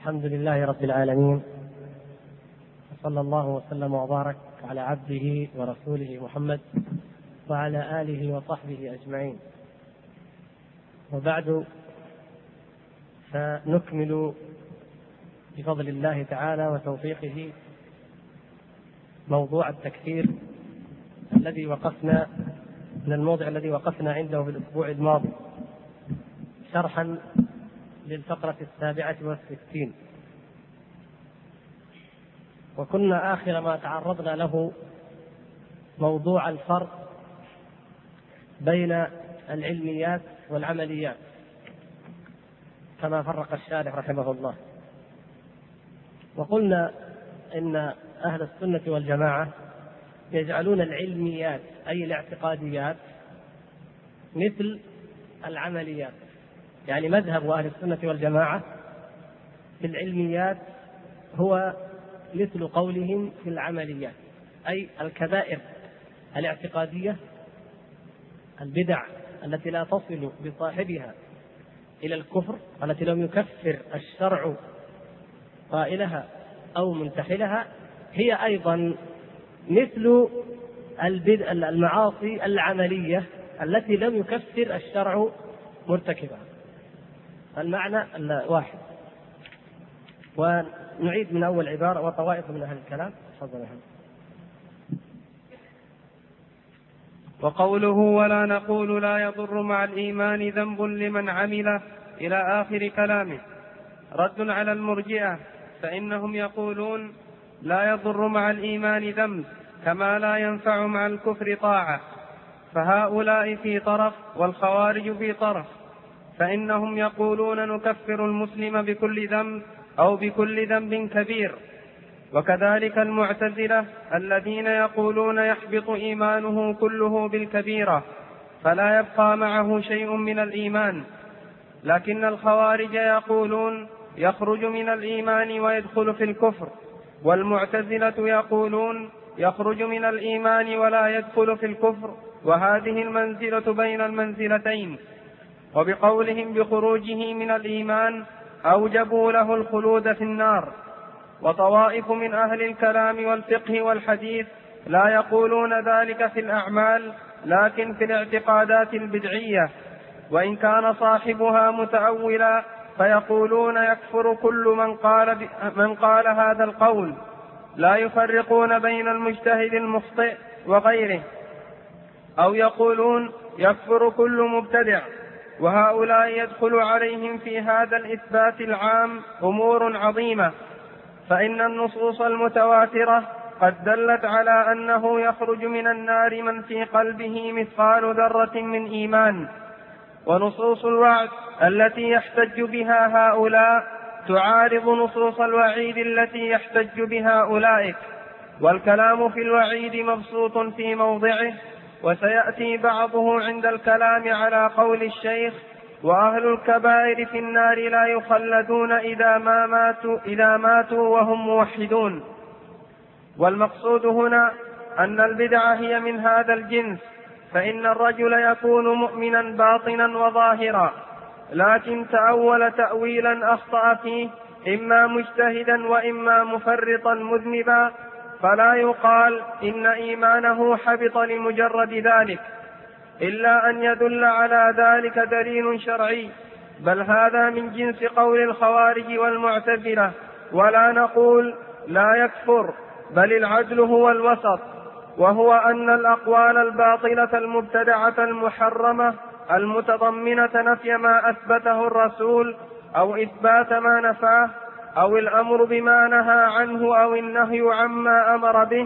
الحمد لله رب العالمين، وصلى الله وسلم وبارك على عبده ورسوله محمد وعلى آله وصحبه أجمعين. وبعد، فنكمل بفضل الله تعالى وتوفيقه موضوع التكفير الذي وقفنا من الموضع الذي وقفنا عنده في الأسبوع الماضي، شرحا للفقرة 67. وكنا آخر ما تعرضنا له موضوع الفرق بين العلميات والعمليات كما فرق الشارح رحمه الله. وقلنا إن أهل السنة والجماعة يجعلون العلميات أي الاعتقاديات مثل العمليات، يعني مذهب أهل السنة والجماعة في العلميات هو مثل قولهم في العمليات، أي الكبائر الاعتقادية، البدع التي لا تصل بصاحبها إلى الكفر، التي لم يكفر الشرع قائلها أو منتحلها، هي أيضا مثل المعاصي العملية التي لم يكفر الشرع مرتكبها. المعنى واحد. ونعيد من أول عبارة: وطوائف من أهل الكلام. وقوله ولا نقول لا يضر مع الإيمان ذنب لمن عمله إلى آخر كلامه رد على المرجئة، فإنهم يقولون لا يضر مع الإيمان ذنب كما لا ينفع مع الكفر طاعة، فهؤلاء في طرف والخوارج في طرف، فإنهم يقولون نكفر المسلم بكل ذنب أو بكل ذنب كبير. وكذلك المعتزلة الذين يقولون يحبط إيمانه كله بالكبيرة فلا يبقى معه شيء من الإيمان. لكن الخوارج يقولون يخرج من الإيمان ويدخل في الكفر، والمعتزلة يقولون يخرج من الإيمان ولا يدخل في الكفر، وهذه المنزلة بين المنزلتين. وبقولهم بخروجه من الإيمان أوجبوا له الخلود في النار. وطوائف من أهل الكلام والفقه والحديث لا يقولون ذلك في الأعمال، لكن في الاعتقادات البدعية، وإن كان صاحبها متأولا فيقولون يكفر كل من قال هذا القول، لا يفرقون بين المجتهد المخطئ وغيره، أو يقولون يكفر كل مبتدع. وهؤلاء يدخل عليهم في هذا الإثبات العام أمور عظيمة، فإن النصوص المتواترة قد دلت على أنه يخرج من النار من في قلبه مثقال ذرة من إيمان، ونصوص الوعد التي يحتج بها هؤلاء تعارض نصوص الوعيد التي يحتج بها أولئك. والكلام في الوعيد مبسوط في موضعه، وسيأتي بعضه عند الكلام على قول الشيخ: وأهل الكبائر في النار لا يخلدون إذا ماتوا وهم موحدون. والمقصود هنا أن البدع هي من هذا الجنس، فإن الرجل يكون مؤمنا باطنا وظاهرا، لكن تأول تأويلا أخطأ فيه، إما مجتهدا وإما مفرطا مذنبا، فلا يقال إن إيمانه حبط لمجرد ذلك، إلا أن يدل على ذلك دليل شرعي، بل هذا من جنس قول الخوارج والمعتزلة. ولا نقول لا يكفر، بل العدل هو الوسط، وهو أن الأقوال الباطلة المبتدعة المحرمة المتضمنة نفي ما أثبته الرسول أو إثبات ما نفاه أو الأمر بما نهى عنه أو النهي عما أمر به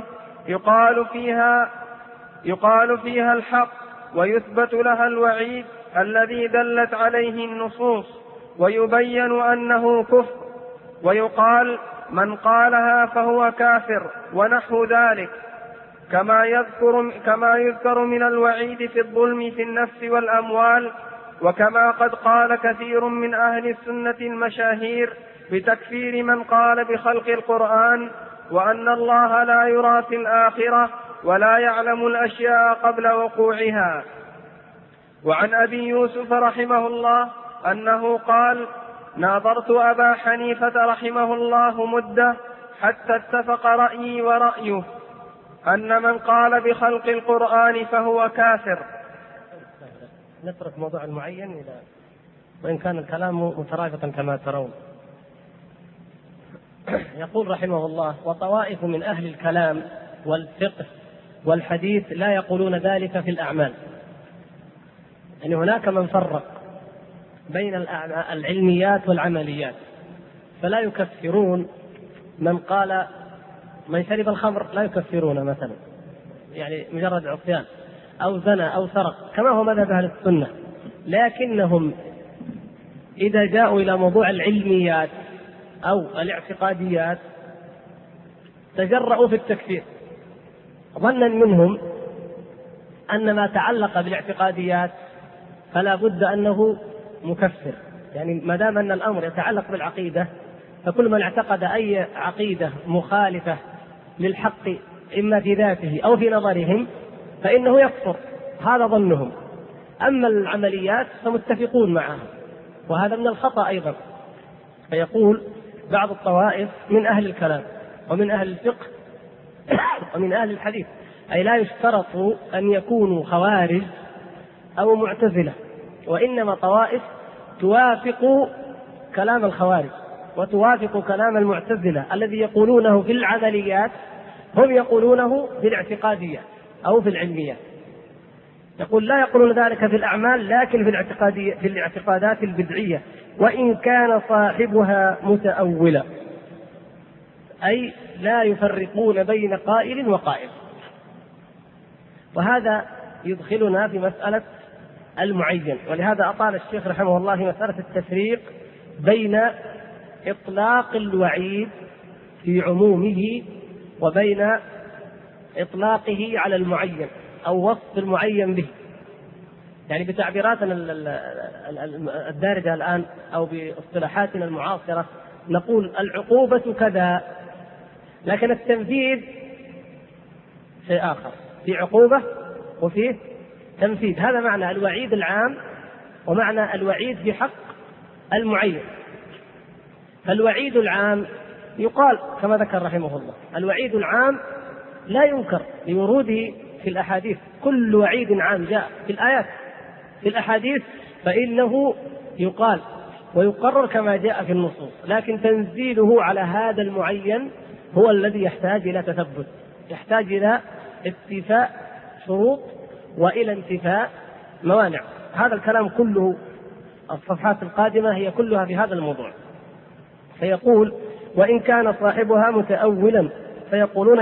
يقال فيها الحق، ويثبت لها الوعيد الذي دلت عليه النصوص، ويبين أنه كفر، ويقال من قالها فهو كافر ونحو ذلك، كما يذكر من الوعيد في الظلم في النفس والأموال. وكما قد قال كثير من أهل السنة المشاهير بتكفير من قال بخلق القرآن، وأن الله لا يرى في الآخرة ولا يعلم الأشياء قبل وقوعها. وعن أبي يوسف رحمه الله أنه قال: ناظرت أبا حنيفة رحمه الله مدة حتى اتفق رأيي ورأيه أن من قال بخلق القرآن فهو كافر. نترك موضوع المعين وإن كان الكلام مترابطا كما ترون. يقول رحمه الله: وطوائف من أهل الكلام والفقه والحديث لا يقولون ذلك في الأعمال. يعني هناك من فرق بين العلميات والعمليات، فلا يكفرون من قال من شرب الخمر، لا يكفرون مثلا، يعني مجرد عصيان، أو زنى أو سرق كما هو مذهب أهل السنة، لكنهم إذا جاءوا إلى موضوع العلميات أو الاعتقاديات تجرؤوا في التكفير، ظنا منهم أن ما تعلق بالاعتقاديات فلا بد أنه مكفر. يعني ما دام أن الأمر يتعلق بالعقيدة فكل من اعتقد أي عقيدة مخالفة للحق إما في ذاته أو في نظرهم فإنه يكفر، هذا ظنهم. أما العمليات فمتفقون معها، وهذا من الخطأ أيضا. فيقول بعض الطوائف من أهل الكلام ومن أهل الفقه ومن أهل الحديث، أي لا يشترط أن يكونوا خوارج أو معتزلة، وإنما طوائف توافق كلام الخوارج وتوافق كلام المعتزلة الذي يقولونه في العمليات هم يقولونه في الاعتقاديات أو في العلميات. يقول لا يقولون ذلك في الأعمال لكن في الاعتقادات البدعية، وإن كان صاحبها متأولا، أي لا يفرقون بين قائل وقائل. وهذا يدخلنا في مسألة المعين، ولهذا أطال الشيخ رحمه الله في مسألة التفريق بين إطلاق الوعيد في عمومه وبين إطلاقه على المعين أو وصف المعين به. يعني بتعبيراتنا الدارجة الآن أو باصطلاحاتنا المعاصرة نقول العقوبة كذا، لكن التنفيذ شيء آخر، في عقوبة وفيه تنفيذ. هذا معنى الوعيد العام ومعنى الوعيد بحق المعين. فالوعيد العام يقال كما ذكر رحمه الله، الوعيد العام لا ينكر لوروده في الأحاديث، كل وعيد عام جاء في الآيات في الأحاديث فإنه يقال ويقرر كما جاء في النصوص، لكن تنزيله على هذا المعين هو الذي يحتاج إلى تثبت، يحتاج إلى استيفاء شروط وإلى انتفاء موانع. هذا الكلام كله الصفحات القادمة هي كلها في هذا الموضوع. فيقول وإن كان صاحبها متأولا فيقولون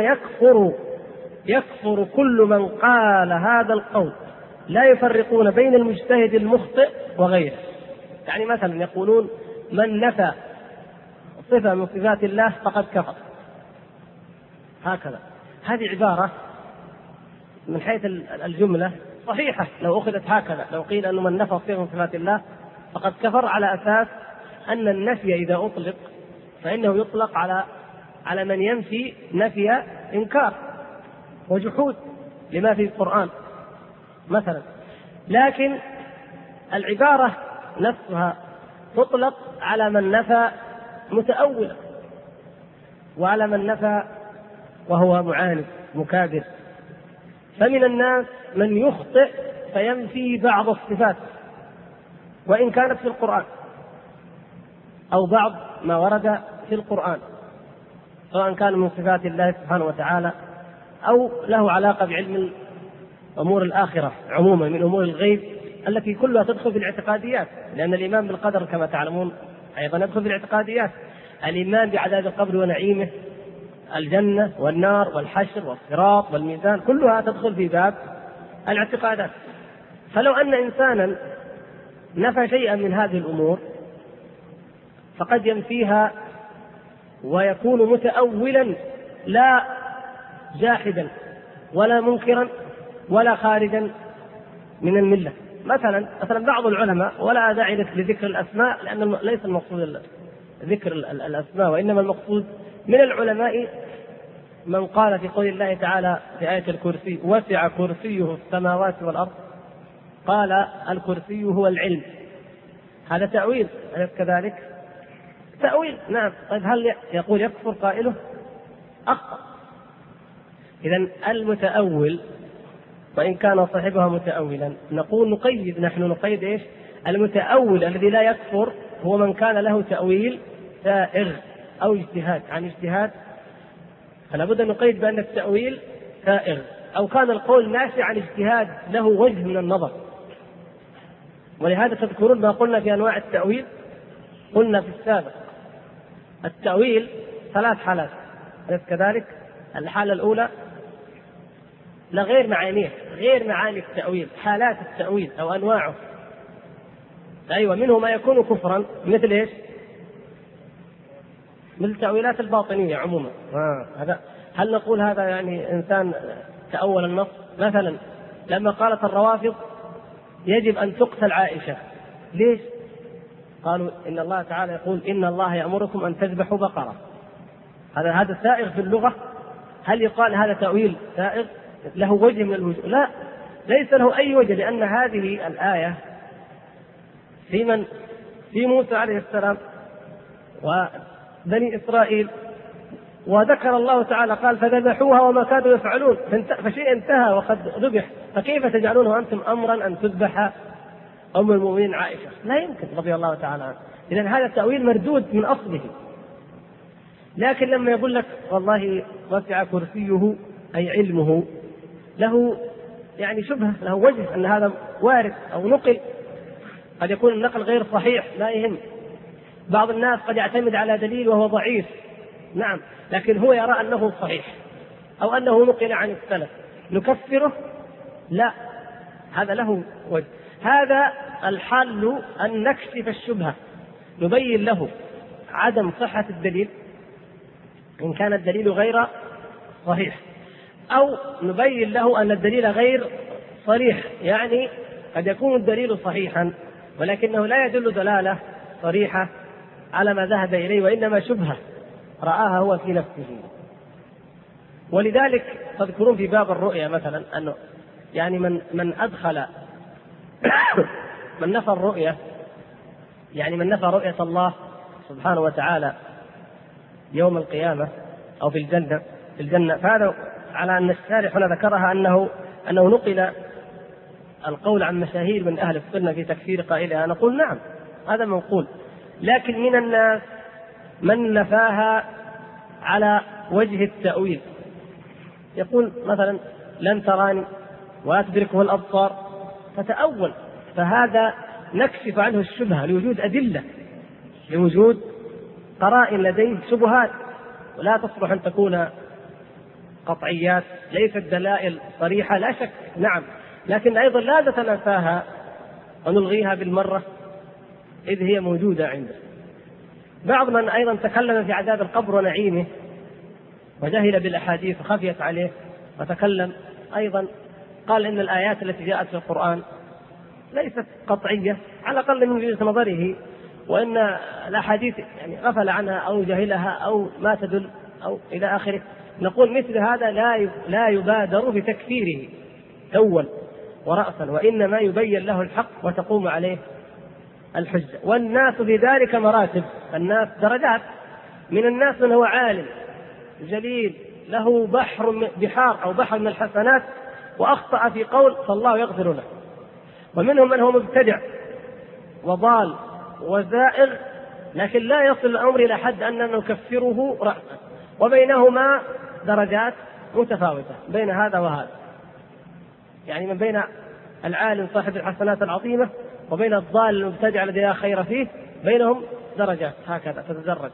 يكفر كل من قال هذا القول، لا يفرقون بين المجتهد المخطئ وغيره. يعني مثلا يقولون من نفى صفة من صفات الله فقد كفر، هكذا. هذه عبارة من حيث الجملة صحيحة لو أخذت هكذا، لو قيل أن من نفى صفة من صفات الله فقد كفر، على أساس أن النفي إذا أطلق فإنه يطلق على من ينفي نفي إنكار وجحود لما في القرآن مثلا. لكن العبارة نفسها تطلق على من نفى متأولا وعلى من نفى وهو معاند مكابر. فمن الناس من يخطئ فينفي بعض الصفات وإن كانت في القرآن أو بعض ما ورد في القرآن، سواء كان من صفات الله سبحانه وتعالى أو له علاقة بعلم أمور الآخرة عموما من أمور الغيب التي كلها تدخل في الاعتقاديات، لأن الإيمان بالقدر كما تعلمون أيضا يدخل في الاعتقاديات. الإيمان بعذاب القبر ونعيمه، الجنة والنار والحشر والصراط والميزان، كلها تدخل في باب الاعتقادات. فلو أن إنسانا نفى شيئا من هذه الأمور فقد ينفيها ويكون متأولا لا جاحدا ولا منكرا ولا خارجا من الملة. مثلا بعض العلماء، ولا داعي لذكر الأسماء لأن ليس المقصود ذكر الأسماء، وإنما المقصود من العلماء من قال في قول الله تعالى في آية الكرسي وسع كرسيه السماوات والأرض، قال الكرسي هو العلم. هذا تأويل، أليس كذلك؟ تأويل نعم. طيب هل يقول يكفر قائله؟ أخطأ. إذن المتأول وإن كان صاحبها متأولا نقول نحن نقيد إيش؟ المتأول الذي لا يكفر هو من كان له تأويل سائغ أو اجتهاد عن اجتهاد، فلا بد أن نقيد بأن التأويل سائغ، أو كان القول ناشئ عن اجتهاد له وجه من النظر. ولهذا تذكرون ما قلنا في أنواع التأويل، قلنا في السابق التأويل 3 حالات، أليس كذلك؟ الحالة الأولى لا غير معانيه، غير معاني التأويل، حالات التأويل أو أنواعه. أيوة، منه ما يكون كفرا مثل إيش؟ مثل التأويلات الباطنية عموما. هذا هل نقول هذا يعني إنسان تأول النص؟ مثلا لما قالت الروافض يجب أن تقتل عائشة، ليش؟ قالوا إن الله تعالى يقول إن الله يأمركم أن تذبحوا بقرة. هذا سائغ في اللغة؟ هل يقال هذا تأويل سائغ له وجه من الوجوه؟ لا، ليس له أي وجه، لأن هذه الآية في موسى عليه السلام وبني إسرائيل، وذكر الله تعالى قال فذبحوها وما كادوا يفعلون، فشيء انتهى وقد ذبح، فكيف تجعلونه أنتم أمرا أن تذبح أم المؤمنين عائشة؟ لا يمكن رضي الله تعالى عنها. إذن هذا التأويل مردود من أصله. لكن لما يقول لك والله وسع كرسيه أي علمه، له يعني شبهة، له وجه أن هذا وارد أو نقل، قد يكون النقل غير صحيح لا يهم. بعض الناس قد يعتمد على دليل وهو ضعيف، نعم، لكن هو يرى أنه صحيح أو أنه نقل عن السلف، نكفره؟ لا، هذا له وجه. هذا الحل أن نكشف الشبهة، نبين له عدم صحة الدليل إن كان الدليل غير صحيح، أو نبين له أن الدليل غير صريح، يعني قد يكون الدليل صحيحا ولكنه لا يدل دلالة صريحة على ما ذهب إليه، وإنما شبهة رآها هو في نفسه. ولذلك تذكرون في باب الرؤيا مثلا أنه يعني من أدخل من نفى الرؤيا، يعني من نفى رؤية الله سبحانه وتعالى يوم القيامة أو في الجنة، فهذا على أن الشارح هنا ذكرها أنه نقل القول عن مشاهير من أهل السنة في تكفير قائلها. نقول نعم، هذا منقول، لكن من الناس من نفاها على وجه التأويل، يقول مثلا لن تراني ولا تدركه الأبصار، فتأول، فهذا نكشف عنه الشبهة لوجود أدلة، لوجود قرائن لديه شبهات، ولا تصلح أن تكون قطعيات، ليست دلائل صريحة لا شك، نعم، لكن أيضا لا نتنافاها ونلغيها بالمرة إذ هي موجودة عنده. بعض من أيضا تكلم في عذاب القبر ونعيمه وجهل بالأحاديث وخفيت عليه، وتكلم أيضا قال إن الآيات التي جاءت في القرآن ليست قطعية على الأقل من وجهة نظره، وإن الأحاديث يعني غفل عنها أو جهلها أو ما تدل أو إلى آخره. نقول مثل هذا لا يبادر بتكفيره أول ورأسا، وإنما يبين له الحق وتقوم عليه الحجة. والناس في ذلك مراتب، الناس درجات، من الناس من هو عالم جليل له بحار أو بحر من الحسنات وأخطأ في قول فالله يغفر له، ومنهم من هو مبتدع وضال وزائغ لكن لا يصل الأمر إلى حد أننا نكفره رأسا، وبينهما درجات متفاوتة بين هذا وهذا، يعني من بين العالم صاحب الحسنات العظيمة وبين الضال المبتدع الذي لا خير فيه، بينهم درجات هكذا تتدرج.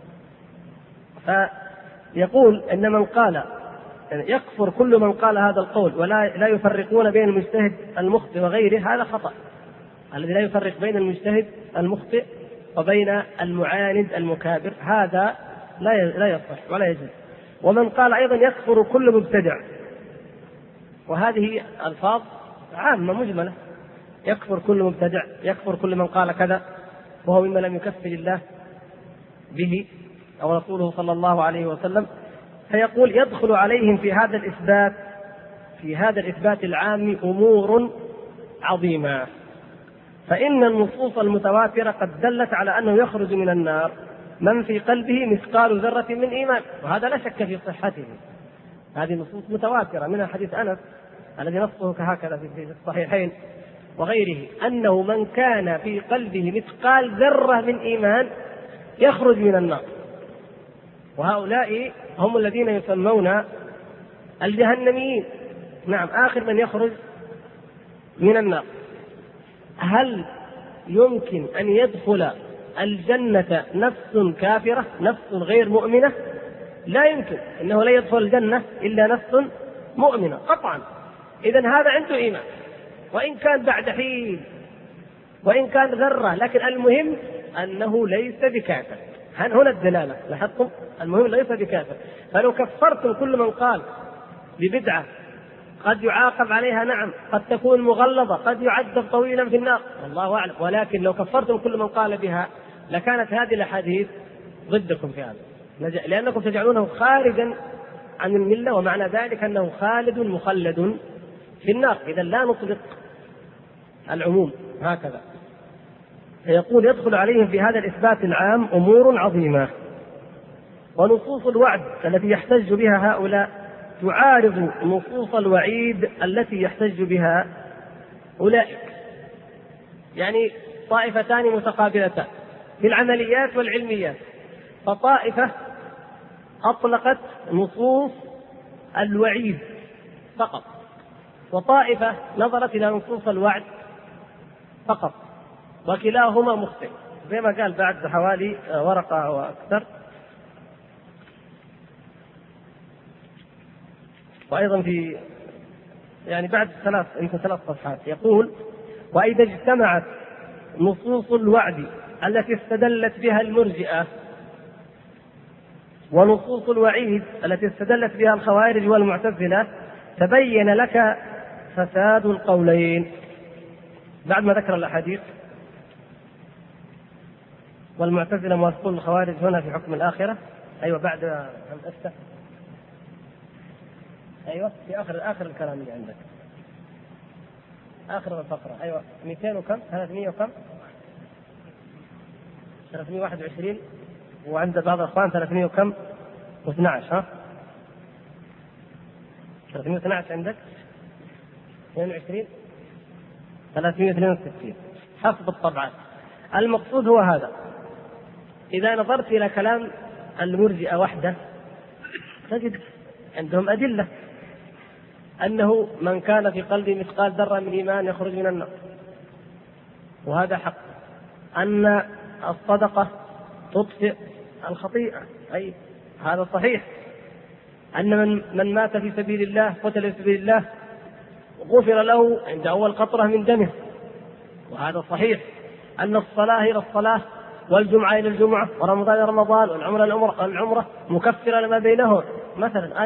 فيقول إن من قال يعني يكفر كل من قال هذا القول ولا يفرقون بين المجتهد المخطئ وغيره، هذا خطأ. الذي لا يفرق بين المجتهد المخطئ وبين المعاند المكابر هذا لا يصح ولا يجوز. ومن قال أيضا يكفر كل مبتدع، وهذه الفاظ عامة مجملة، يكفر كل مبتدع، يكفر كل من قال كذا وهو مما لم يكفر الله به أو رسوله صلى الله عليه وسلم. فيقول يدخل عليهم في هذا الإثبات العام أمور عظيمة، فإن النصوص المتواترة قد دلت على أنه يخرج من النار من في قلبه مثقال ذرة من إيمان، وهذا لا شك في صحته. هذه نصوص متواترة، منها حديث أنس الذي نصه كهكذا في الصحيحين وغيره، أنه من كان في قلبه مثقال ذرة من إيمان يخرج من النار. وهؤلاء هم الذين يسمون الجهنميين. نعم، آخر من يخرج من النار. هل يمكن أن يدخل الجنة نفس كافرة، نفس غير مؤمنة؟ لا يمكن، إنه لا يدخل الجنة إلا نفس مؤمنة قطعا. إذن هذا عنده إيمان، وإن كان بعد حين، وإن كان ذرة، لكن المهم أنه ليس بكافر. هنا الدلالة، لاحظتم؟ المهم ليس بكافر. فلو كفرتم كل من قال ببدعة قد يعاقب عليها، نعم، قد تكون مغلظة، قد يعذب طويلا في النار، الله أعلم، ولكن لو كفرتم كل من قال بها لكانت هذه الأحاديث ضدكم في هذا، لأنكم تجعلونه خارجا عن الملة، ومعنى ذلك أنه خالد مخلد في النار. إذا لا نطلق العموم هكذا. فيقول يدخل عليهم في هذا الإثبات العام أمور عظيمة. ونصوص الوعد التي يحتج بها هؤلاء تعارض نصوص الوعيد التي يحتج بها أولئك. يعني طائفتان متقابلتان في العمليات والعلميات، فطائفة أطلقت نصوص الوعيد فقط، وطائفة نظرت إلى نصوص الوعد فقط، وكلاهما مخطئ، زي ما قال بعد حوالي ورقة وأكثر. وأيضا في بعد ثلاث صفحات يقول: وإذا اجتمعت نصوص الوعد التي استدلت بها المرجئة ونصوص الوعيد التي استدلت بها الخوارج والمعتزلة تبين لك فساد القولين. بعد ما ذكر الأحاديث والمعتزلة موافقون الخوارج هنا في حكم الآخرة. أيوة، بعد أن أفتح، أيوة، في آخر الكلام اللي عندك، آخر الفقرة. أيوة، 200 وكم، 300 وكم، 321، وعند بعض الأخوان 300 وكم و12. ها، 312 عندك، 22، 362 حسب الطبعات. المقصود هو هذا. إذا نظرت إلى كلام المرجئة وحده تجد عندهم أدلة أنه من كان في قلبه مثقال ذرة من إيمان يخرج من النار، وهذا حق. أن الصدقة تطفئ الخطيئة، أي هذا صحيح. أن من مات في سبيل الله، قتل في سبيل الله، غفر له عند أول قطرة من دمه، وهذا صحيح. أن الصلاة إلى الصلاة، والجمعة إلى الجمعة، ورمضان إلى رمضان، والعمرة إلى العمرة مكفرة لما بينهم. مثلا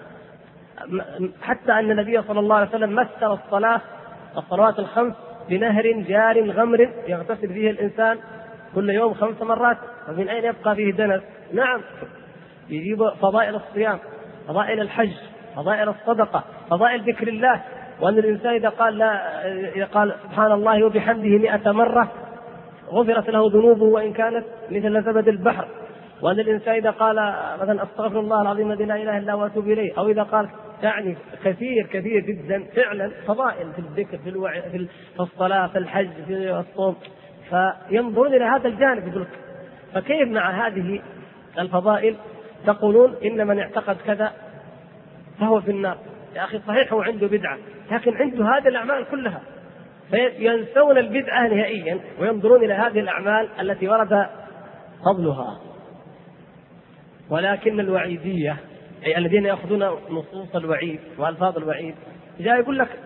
حتى أن النبي صلى الله عليه وسلم مثل الصلوات الخمس بنهر جار غمر يغتسل فيه الإنسان كل يوم 5 مرات، فمن أين يبقى فيه دنس؟ نعم، يجيب فضائل الصيام، فضائل الحج، فضائل الصدقة، فضائل ذكر الله. وأن الإنسان إذا قال سبحان الله وبحمده 100 مرة غفرت له ذنوبه وإن كانت مثل زبد البحر. وأن الإنسان إذا قال مثلا أستغفر الله العظيم الذي لا إله إلا هو وأتوب إليه، أو إذا قال كثير جدا فعلا فضائل في الذكر، في الصلاة، في الحج، في الصوم. فينظرون إلى هذا الجانب، يقول فكيف مع هذه الفضائل تقولون إن من اعتقد كذا فهو في النار؟ يا أخي صحيح هو عنده بدعة، لكن عنده هذه الأعمال كلها. فينسون البدعة نهائيا وينظرون إلى هذه الأعمال التي ورد فضلها. ولكن الوعيدية، أي الذين يأخذون نصوص الوعيد وألفاظ الوعيد، جاء يقول لك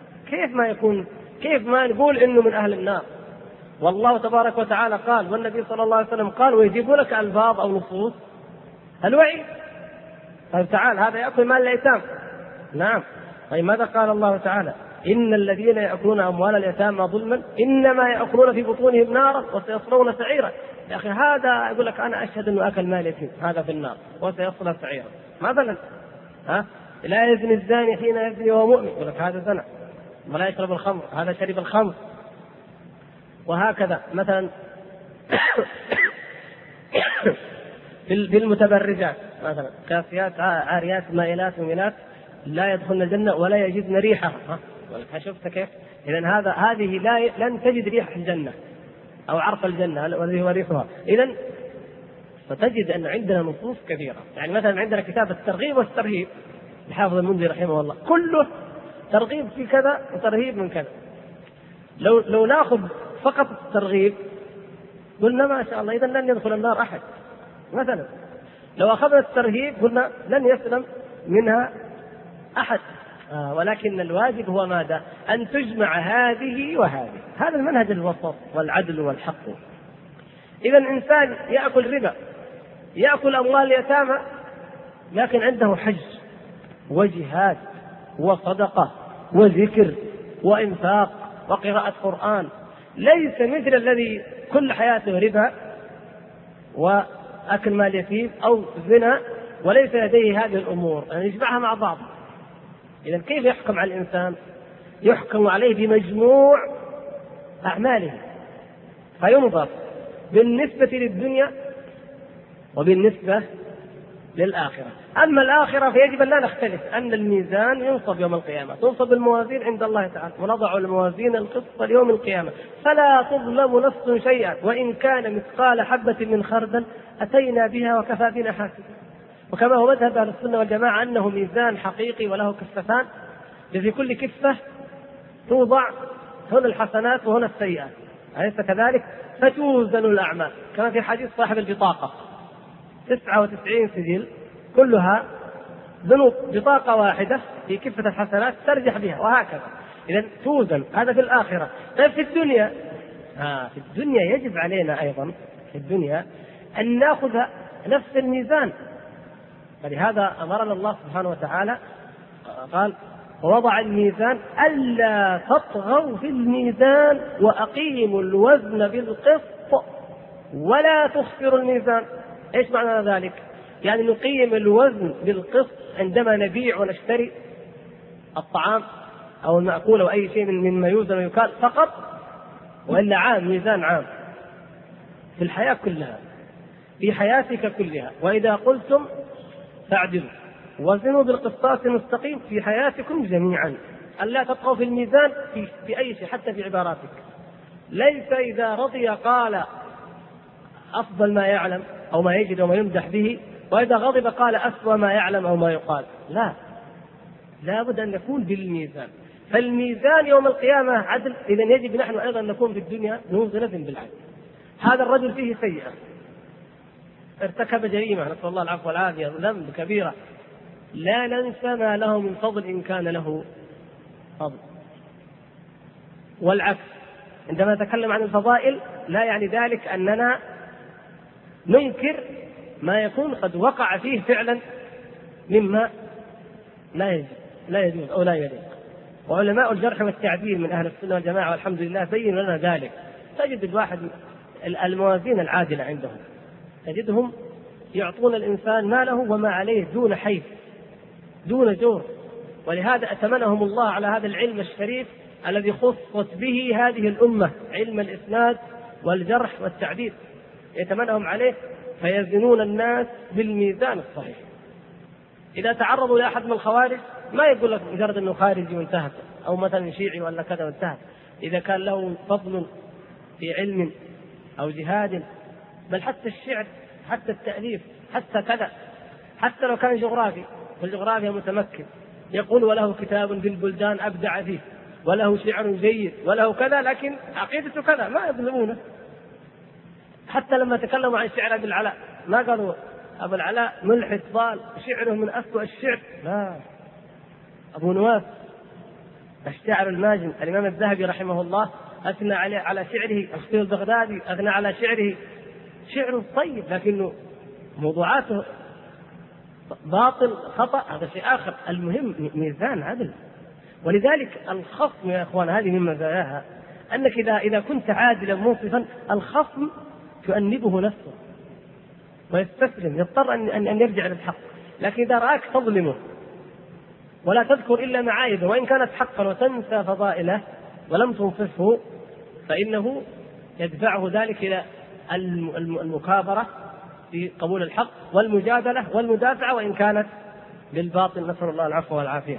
كيف ما نقول إنه من أهل النار، والله تبارك وتعالى قال، والنبي صلى الله عليه وسلم قال، ويجيبوا لك ألفاظ أو نصوص الوعيد. طيب تعال، هذا يأكل مال اليتامى. نعم، طيب ماذا قال الله تعالى؟ إن الذين يأكلون أموال اليتامى ظلما إنما يأكلون في بطونهم نارا وسيصلون سعيرا. يا أخي هذا يقول لك أنا أشهد أنه أكل مال يتيم، هذا في النار وسيصل سعيرا مثلا. لا يزني الزاني حين يزني وهو مؤمن، يقول لك هذا زنا. ولا يشرب الخمر، هذا شرب الخمر. وهكذا مثلا في المتبرجات مثلا، كاسيات عاريات مائلات مميلات لا يدخلن الجنة ولا يجدن ريحها. شفت كيف؟ إذن هذه لن تجد ريح الجنة أو عرف الجنة الذي هو ريحها. إذن فتجد أن عندنا نصوص كثيرة. يعني مثلا عندنا كتاب الترغيب والترهيب لحافظ المنذري رحمه الله، كله ترغيب في كذا وترهيب من كذا. لو ناخذ فقط الترغيب قلنا ما شاء الله إذن لن يدخل النار أحد مثلا. لو أخذنا الترهيب قلنا لن يسلم منها أحد. ولكن الواجب هو ماذا؟ أن تجمع هذه وهذه. هذا المنهج الوسط والعدل والحق. إذا إنسان يأكل ربا، يأكل أموال اليتامى، لكن عنده حج وجهاد وصدقة وذكر وإنفاق وقراءة قرآن، ليس مثل الذي كل حياته ربا وأكل مال يتيم أو زنا وليس لديه هذه الأمور، يعني يجمعها مع بعض. إذا كيف يحكم على الإنسان؟ يحكم عليه بمجموع أعماله، فينظر بالنسبة للدنيا وبالنسبة للآخرة. أما الآخرة فيجب أن لا نختلف أن الميزان ينصب يوم القيامة، تنصب الموازين عند الله تعالى، ونضع الموازين القسط ليوم القيامة فلا تظلم نفس شيئا وإن كان مثقال حبة من خردل أتينا بها وكفى بنا حاسبين. وكما هو مذهب أهل السنة والجماعة أنه ميزان حقيقي وله كفتان، في كل كفة توضع هنا الحسنات وهنا السيئات، أليس كذلك؟ فتوزن الأعمال كما في حديث صاحب البطاقة 99 سجل كلها ذنوب، بطاقة واحدة في كفة الحسنات ترجح بها، وهكذا. إذن توزن. هذا في الآخرة. طيب في الدنيا، في الدنيا يجب علينا أيضا في الدنيا أن نأخذ نفس الميزان. فلهذا أمرنا الله سبحانه وتعالى قال: ووضع الميزان ألا تطغوا في الميزان وأقيموا الوزن بالقسط ولا تخسروا الميزان. إيش معنى ذلك؟ يعني نقيم الوزن بالقسط عندما نبيع ونشتري الطعام أو المأكول أو أي شيء مما يوزن ويكال فقط، وإلا عام، ميزان عام في الحياة كلها، في حياتك كلها. وإذا قلتم فاعدلوا وزنوا بالقسطاس المستقيم في حياتكم جميعا. ألا تطغوا في الميزان في أي شيء، حتى في عباراتك. ليس إذا رضي قال أفضل ما يعلم أو ما يجد وما يمدح به، وإذا غضب قال أسوأ ما يعلم أو ما يقال. لا بد أن نكون بالميزان. فالميزان يوم القيامة عدل. إذن يجب نحن أيضا نكون في الدنيا نوزن بالعدل. هذا الرجل فيه سيئة، ارتكب جريمة، نسأل الله العفو والعافية، ذنب كبيرة، لا ننسى ما له من فضل إن كان له فضل. والعكس، عندما نتكلم عن الفضائل لا يعني ذلك أننا ننكر ما يكون قد وقع فيه فعلا مما لا يجوز أو لا يليق. وعلماء الجرح والتعديل من أهل السنة والجماعة والحمد لله بينوا لنا ذلك. تجد الواحد الموازين العادلة عندهم، تجدهم يعطون الإنسان ماله وما عليه دون حيف دون جور. ولهذا أتمنهم الله على هذا العلم الشريف الذي خصت به هذه الأمة، علم الإسناد والجرح والتعديل، يتمنهم عليه فيزنون الناس بالميزان الصحيح. إذا تعرضوا لأحد من الخوارج ما يقول لك مجرد أنه خارجي وانتهت، أو مثلا شيعي ولا كذا وانتهت. إذا كان له فضل في علم أو جهاد، بل حتى الشعر، حتى التأليف، حتى كذا، حتى لو كان جغرافي والجغرافيا متمكن، يقول وله كتاب بالبلدان أبدع فيه، وله شعر جيد، وله كذا، لكن عقيدته كذا، ما يظلمونه. حتى لما تكلموا عن شعر أبي العلاء ما قالوا أبو العلاء ملحد ضال شعره من أسوأ الشعر، لا. أبو نواس الشاعر الماجن الإمام الذهبي رحمه الله أثنى على شعره، الخطيب البغدادي أثنى على شعره طيب، لكنه موضوعاته باطل خطأ، هذا شيء آخر. المهم ميزان عدل. ولذلك الخصم يا أخوان هذه من مزاياها، أنك إذا كنت عادلا منصفا الخصم تؤنبه نفسه ويستسلم، يضطر أن يرجع للحق. لكن إذا رأك تظلمه ولا تذكر إلا معايبه وإن كانت حقا وتنسى فضائله ولم تنصفه، فإنه يدفعه ذلك إلى المكابرة في قبول الحق والمجادلة والمدافعة وإن كانت بالباطل، نسأل الله العفو والعافية.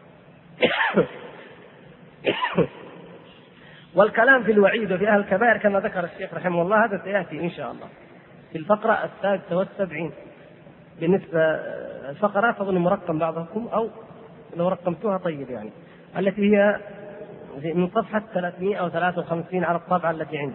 والكلام في الوعيد وفي أهل الكبائر كما ذكر الشيخ رحمه الله هذا سيأتي إن شاء الله في الفقرة 73. بالنسبة الفقرات أظن مرقم بعضكم، أو لو رقمتوها طيب يعني، التي هي من صفحة 353 على الطابعة التي عندي.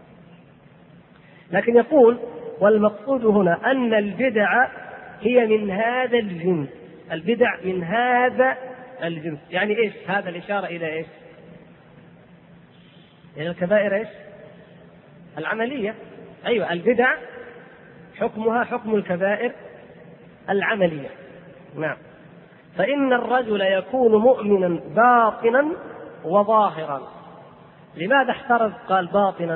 لكن يقول: والمقصود هنا أن البدع هي من هذا الجنس. البدع من هذا الجنس، يعني إيش هذا؟ الإشارة إلى إيش؟ إلى الكبائر إيش؟ العملية. أيوة، البدع حكمها حكم الكبائر العملية. نعم. فإن الرجل يكون مؤمنا باطنا وظاهرا. لماذا احترز قال باطنا؟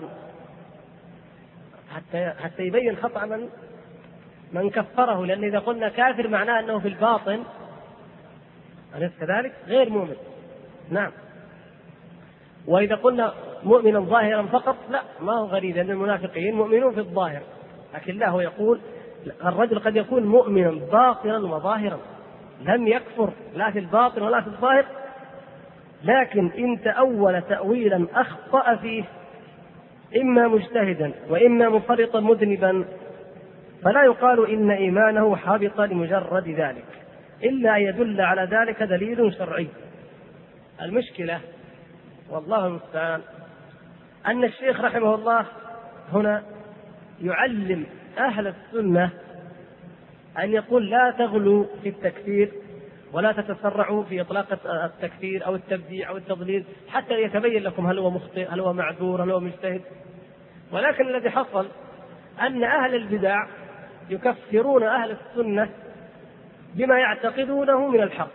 حتى يبين خطأ من كفره، لأن إذا قلنا كافر معناه أنه في الباطن أليس كذلك؟ غير مؤمن. نعم. وإذا قلنا مؤمنا ظاهرا فقط لا، ما هو غريب، لأن المنافقين مؤمنون في الظاهر، لكن لا، هو يقول الرجل قد يكون مؤمنا باطنا وظاهرا، لم يكفر لا في الباطن ولا في الظاهر، لكن إن تأول تأويلا أخطأ فيه إما مجتهدا وإما مفرطا مذنبا فلا يقال إن إيمانه حبط لمجرد ذلك، إلا أن يدل على ذلك دليل شرعي. المشكلة والله المستعان أن الشيخ رحمه الله هنا يعلم أهل السنة أن يقول لا تغلوا في التكفير ولا تتسرعوا في إطلاق التكفير أو التبديع أو التضليل حتى يتبين لكم هل هو مخطئ، هل هو معذور، هل هو مجتهد. ولكن الذي حصل أن أهل البدع يكفرون أهل السنة بما يعتقدونه من الحق.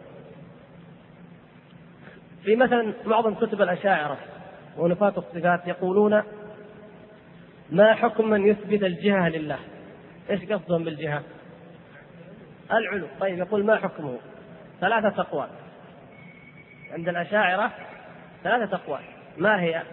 في مثلا معظم كتب الأشاعرة ونفاة الصفات يقولون: ما حكم من يثبت الجهة لله؟ إيش قصدهم بالجهة؟ العلو. طيب، يقول ما حكمه؟ 3 أقوال عند الأشاعرة، 3 أقوال. ما هي؟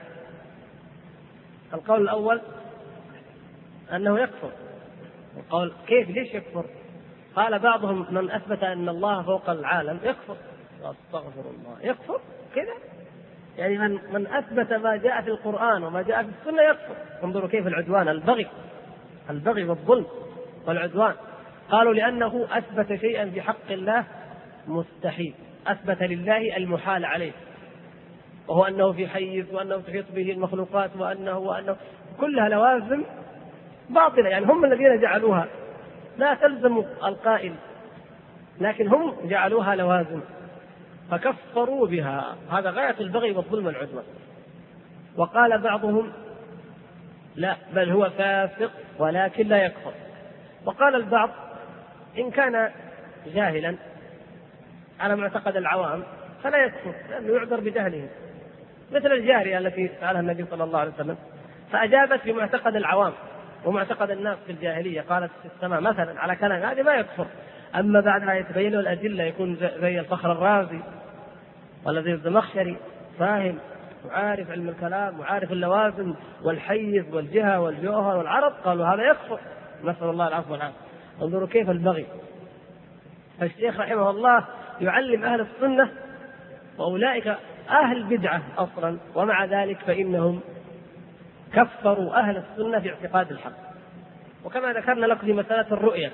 القول الأول أنه يكفر. القول كيف؟ ليش يكفر؟ قال بعضهم: من أثبت أن الله فوق العالم يكفر. أستغفر الله، يكفر كذا؟ يعني من أثبت ما جاء في القرآن وما جاء في السنة يكفر. انظروا كيف العدوان، البغي والظلم والعدوان. قالوا لأنه أثبت شيئا في حق الله مستحيل، أثبت لله المحال عليه، وهو أنه في حيز، وأنه تحيط به المخلوقات، وأنه كلها لوازم باطلة، يعني هم الذين جعلوها، لا تلزم القائل، لكن هم جعلوها لوازم فكفروا بها. هذا غاية البغي والظلم والعدوان. وقال بعضهم: لا، بل هو فاسق ولكن لا يكفر. وقال البعض: إن كان جاهلا على معتقد العوام فلا يكفر، لأنه يعذر بجهله، مثل الجارية التي سألها النبي صلى الله عليه وسلم فأجابت بمعتقد العوام ومعتقد الناس في الجاهلية، قالت في السماء مثلا، على كلام هذا ما يكفر. أما بعد ما يتبين له الأدلة يكون زي الفخر الرازي ولا زي الزمخشري، فاهم وعارف علم الكلام وعارف اللوازم والحيز والجهة والجوهر والعرض، قالوا هذا يكفر، نسأل الله العفو والعافية. انظروا كيف البغي. فالشيخ رحمه الله يعلم أهل السنة، وأولئك أهل بدعة أصلا، ومع ذلك فإنهم كفروا أهل السنة في اعتقاد الحق. وكما ذكرنا لكم في مسألة الرؤية،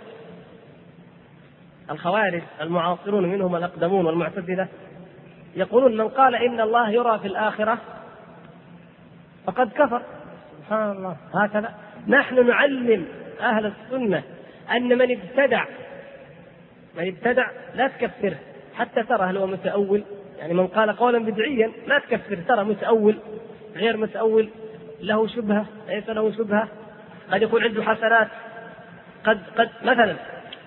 الخوارج المعاصرون منهم الأقدمون والمعتزلة يقولون: من قال إن الله يرى في الآخرة فقد كفر. سبحان الله. هكذا نحن نعلم أهل السنة أن من ابتدع لا تكفره، حتى ترى هل هو متأول، يعني من قال قولا بدعيا لا تكفر، ترى متأول غير متأول، له شبهة ليس له شبهة، قد يكون عنده حسنات، قد مثلا.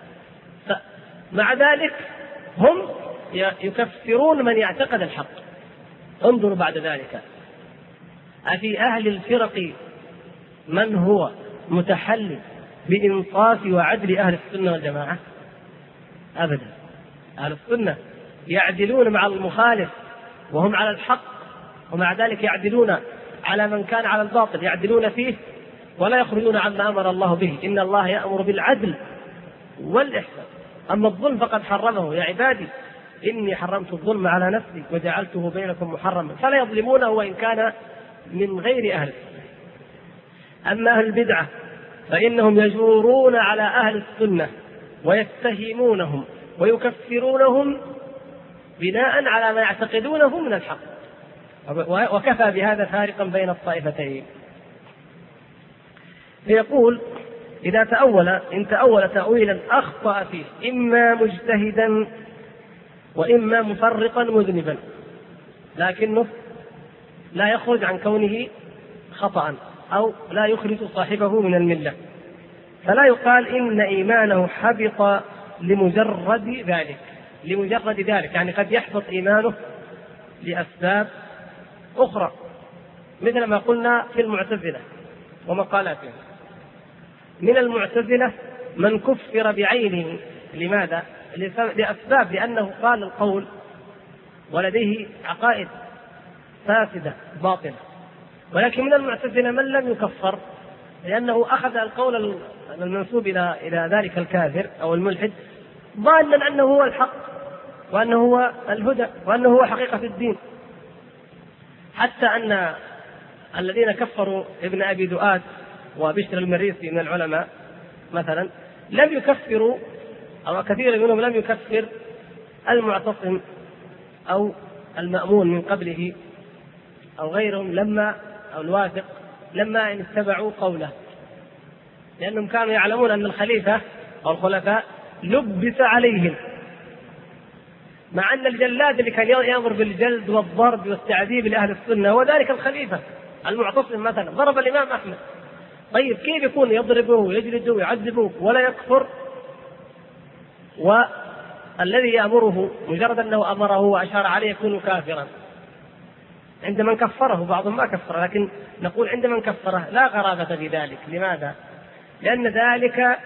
مع ذلك هم يكفرون من يعتقد الحق. انظروا بعد ذلك، أفي أهل الفرق من هو متحلي بإنصاف وعدل أهل السنة والجماعة؟ أبدا. أهل السنة يعدلون مع المخالف وهم على الحق، ومع ذلك يعدلون على من كان على الباطل، يعدلون فيه ولا يخرجون عما أمر الله به، إن الله يأمر بالعدل والإحسان. أما الظلم فقد حرمه، يا عبادي إني حرمت الظلم على نفسي وجعلته بينكم محرما فلا يظلمونه وإن كان من غير أهله. أما أهل البدعة فإنهم يجورون على أهل السنة ويتهمونهم ويكفرونهم بناء على ما يعتقدونه من الحق، وكفى بهذا فارقا بين الطائفتين. فيقول إذا إن تأول تأويلا أخطأ فيه إما مجتهدا وإما مفرقا مذنبا، لكنه لا يخرج عن كونه خطأ أو لا يخرج صاحبه من الملة، فلا يقال إن إيمانه حبط لمجرد ذلك، يعني قد يحبط إيمانه لأسباب أخرى، مثل ما قلنا في المعتزلة ومقالاتهم. من المعتزلة من كفر بعينه، لماذا؟ لأسباب، لأنه قال القول ولديه عقائد فاسدة باطلة. ولكن من المعتزلة من لم يكفر لأنه أخذ القول المنسوب إلى ذلك الكافر أو الملحد ظانا أنه هو الحق وأنه هو الهدى وأنه هو حقيقة الدين، حتى أن الذين كفروا ابن أبي دؤاد وبشر المريسي من العلماء مثلا لم يكفروا، أو كثير منهم لم يكفر المعتصم أو المأمون من قبله أو غيرهم أو الواثق لما اتبعوا قوله، لأنهم كانوا يعلمون أن الخليفة أو الخلفاء لبس عليهم، مع أن الجلاد اللي كان يأمر بالجلد والضرب والتعذيب لأهل السنة هو ذلك الخليفة. المعتصم مثلا ضرب الإمام أحمد، طيب كيف يكون يضربه ويجلده ويعذبه ولا يكفر، والذي يأمره مجرد أنه أمره وأشار عليه يكون كافرا؟ عند من كفره، بعضهم ما كفره، لكن نقول عند من كفره لا غرابة بذلك. لماذا؟ لأن ذلك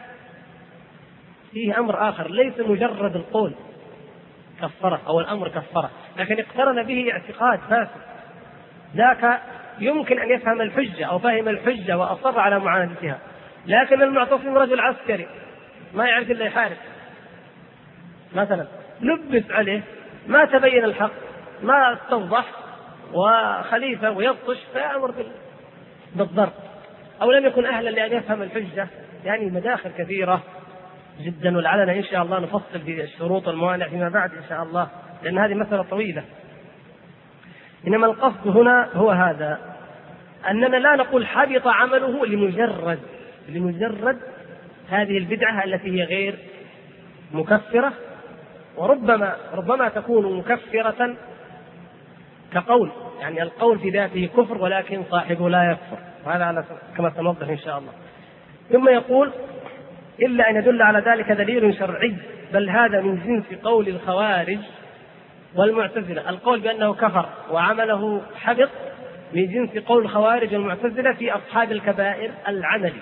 فيه أمر آخر، ليس مجرد القول كفره أو الأمر كفره، لكن اقترن به اعتقاد فاسد، ذاك يمكن أن يفهم الحجة أو فهم الحجة وأصر على معاندتها. لكن المعتصم رجل عسكري ما يعرف إلا يحارب مثلا، لبس عليه ما تبين الحق ما استوضح وخليفة ويبطش فيأمر بالضرب، أو لم يكن أهلا لأن يفهم الحجة. يعني مداخل كثيرة جدا، ولعلنا إن شاء الله نفصل في الشروط والموانع فيما بعد إن شاء الله، لأن هذه مسألة طويلة. إنما القصد هنا هو هذا، أننا لا نقول حبط عمله لمجرد هذه البدعة التي هي غير مكفرة، وربما تكون مكفرة كقول، يعني القول في ذاته كفر ولكن صاحبه لا يكفر، وهذا كما سنوضح إن شاء الله. ثم يقول إلا أن يدل على ذلك دليل شرعي، بل هذا من جنس قول الخوارج والمعتزلة. القول بأنه كفر وعمله حبط من جنس قول الخوارج والمعتزلة في أصحاب الكبائر العملي،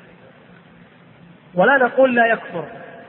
ولا نقول لا يكفر.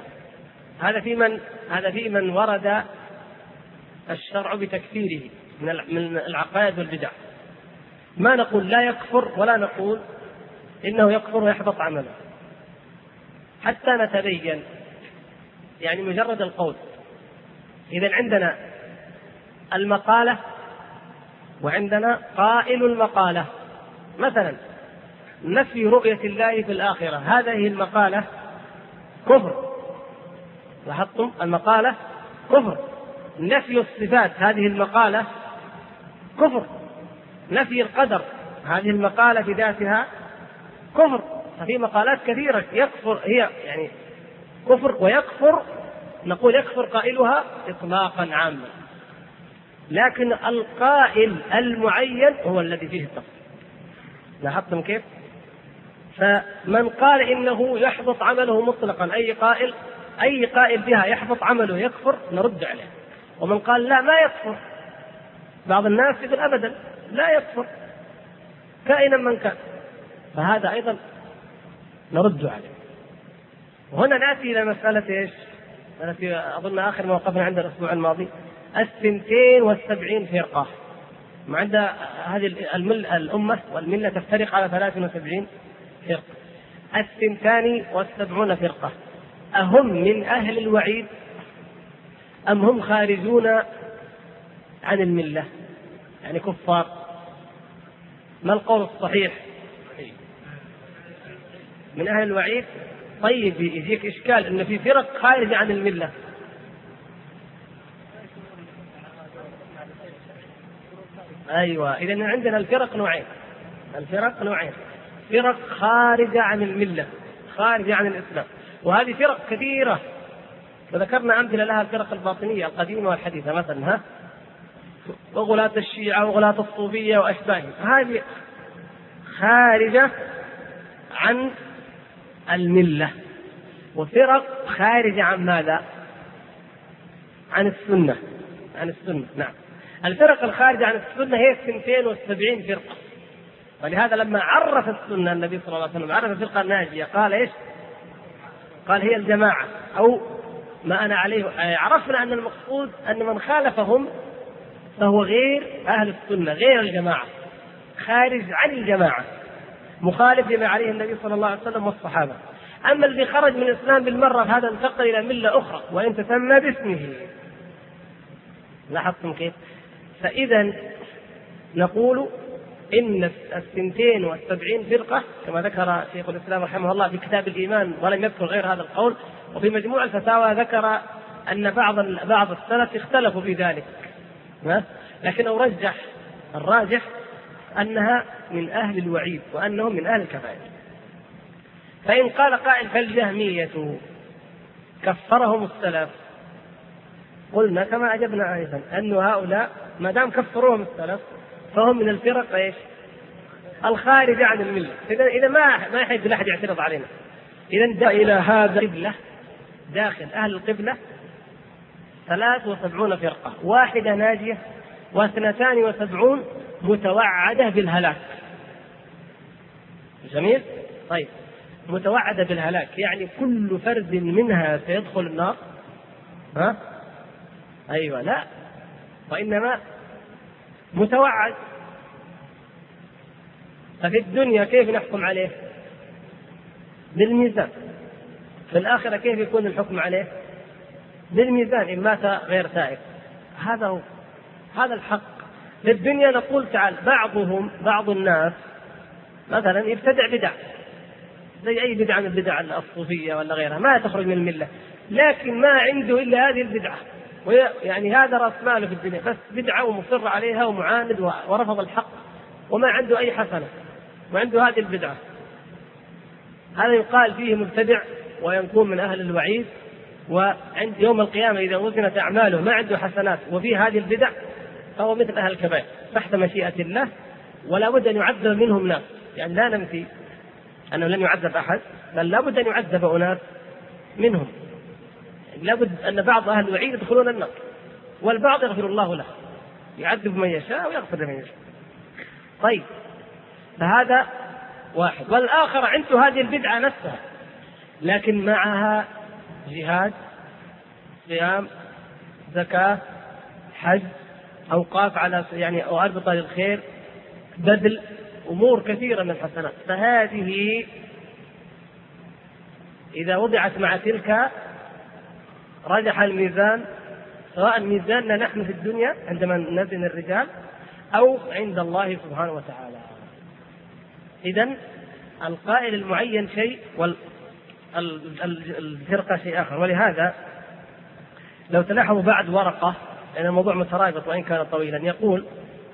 هذا في من ورد الشرع بتكفيره من العقائد والبدع. ما نقول لا يكفر ولا نقول إنه يكفر ويحبط عمله حتى نتبين، يعني مجرد القول. إذن عندنا المقالة وعندنا قائل المقالة. مثلا نفي رؤية الله في الآخرة، هذه المقالة كفر، لاحظتم المقالة كفر. نفي الصفات هذه المقالة كفر. نفي القدر هذه المقالة في ذاتها كفر. ففي مقالات كثيرة يكفر، هي يعني كفر ويكفر، نقول يكفر قائلها إطلاقا عاما، لكن القائل المعين هو الذي فيه التفصيل. لاحظتم كيف؟ فمن قال إنه يحبط عمله مطلقا، أي قائل بها يحبط عمله يكفر، نرد عليه. ومن قال لا ما يكفر، بعض الناس يقول أبدا لا يكفر كائنا من كان، فهذا أيضا نرد عليه. وهنا نأتي إلى مسألة إيش؟ التي أظن آخر ما وقفنا عند الأسبوع الماضي، 72 فرقة. عند هذه الأمة والملة تفترق على 73 فرقة. 72 فرقة أهم من أهل الوعيد أم هم خارجون عن الملة يعني كفار؟ ما القول الصحيح؟ من أهل الوعيد. طيب يجيك إشكال أن في فرق خارجة عن الملة. أيوة، إذن عندنا الفرق نوعين. الفرق نوعين: فرق خارجة عن الملة، خارجة عن الإسلام، وهذه فرق كثيرة، وذكرنا أمثلة لها الفرق الباطنية القديمة والحديثة مثلا، وغلاة الشيعة وغلاة الصوفية وأشباههم، هذه خارجة عن الملة. وفرق خارجة عن ماذا؟ عن السنة. عن السنة، نعم. الفرق الخارجة عن السنة هي 72 فرقة. ولهذا لما عرف السنة النبي صلى الله عليه وسلم، عرف الفرقة الناجية، قال إيش؟ قال هي الجماعة أو ما أنا عليه. عرفنا أن المقصود أن من خالفهم فهو غير أهل السنة، غير الجماعة، خارج عن الجماعة، مخالف لما عليه النبي صلى الله عليه وسلم والصحابة. أما الذي خرج من الإسلام بالمرة هذا انتقل إلى ملة أخرى وإن تسمى باسمه. لاحظتم كيف؟ فإذا نقول إن 72 فرقة كما ذكر شيخ الإسلام رحمه الله في كتاب الإيمان، ولم يذكر غير هذا القول، وفي مجموع الفتاوى ذكر أن بعض السلف اختلفوا في ذلك، لكنه رجح الراجح أنها من أهل الوعيد وأنهم من أهل الكبائر. فإن قال قائل فالجهمية كفرهم السلف، قلنا كما أجبنا أيضا أن هؤلاء ما دام كفروهم السلف فهم من الفرق إيش؟ الخارجة عن الملة. إذا ما يحب أحد يعترض علينا. إذا إلى هذا القبلة داخل أهل القبلة 73 فرقة، 1 ناجية و72 متوعدة بالهلاك. جميل؟ طيب، متوعدة بالهلاك يعني كل فرد منها سيدخل النار؟ أيوة، لا، وإنما متوعد. ففي الدنيا كيف نحكم عليه؟ بالميزان. في الآخرة كيف يكون الحكم عليه؟ بالميزان، إن مات غير تائب. هذا الحق. في الدنيا نقول تعال بعض الناس مثلا يبتدع بدع زي أي بدعة من البدع الصوفية ولا غيرها، ما تخرج من الملة، لكن ما عنده إلا هذه البدعة، يعني هذا رأس ماله في الدنيا، بس بدعة ومصر عليها ومعاند ورفض الحق وما عنده أي حسنة وعنده هذه البدعة. هذا يقال فيه مبتدع ويكون من أهل الوعيد. وعند يوم القيامة إذا وزنت أعماله ما عنده حسنات وفي هذه البدع فهو مثل أهل الكبائر تحت مشيئة الله، ولا بد أن يعذب منهم ناس. يعني لا ننفي أنه لن يعذب أحد، بل لا بد أن يعذب أناس منهم. لا بد أن بعض أهل الوعيد يدخلون النار والبعض يغفر الله له، يعذب من يشاء ويغفر من يشاء. طيب، فهذا واحد. والآخر عنده هذه البدعة نفسها لكن معها جهاد، صيام، زكاة، حج، أوقاف على يعني أو أربطة للخير، بذل، أمور كثيرة من الحسنات. فهذه إذا وضعت مع تلك رجح الميزان، سواء ميزاننا نحن في الدنيا عندما نزن الرجال أو عند الله سبحانه وتعالى. إذن القائل المعين شيء والفرقة شيء آخر. ولهذا لو تلاحظوا بعد ورقة، لأن الموضوع مترابط وإن كان طويلا، يقول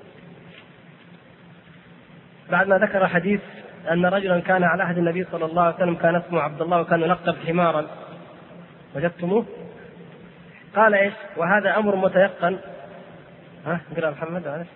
بعد ما ذكر حديث أن رجلا كان على عهد النبي صلى الله عليه وسلم كان اسمه عبد الله وكان يلقب حمارا، وجدتموه؟ قال إيش؟ وهذا أمر متيقن. اقرأ محمد معلش.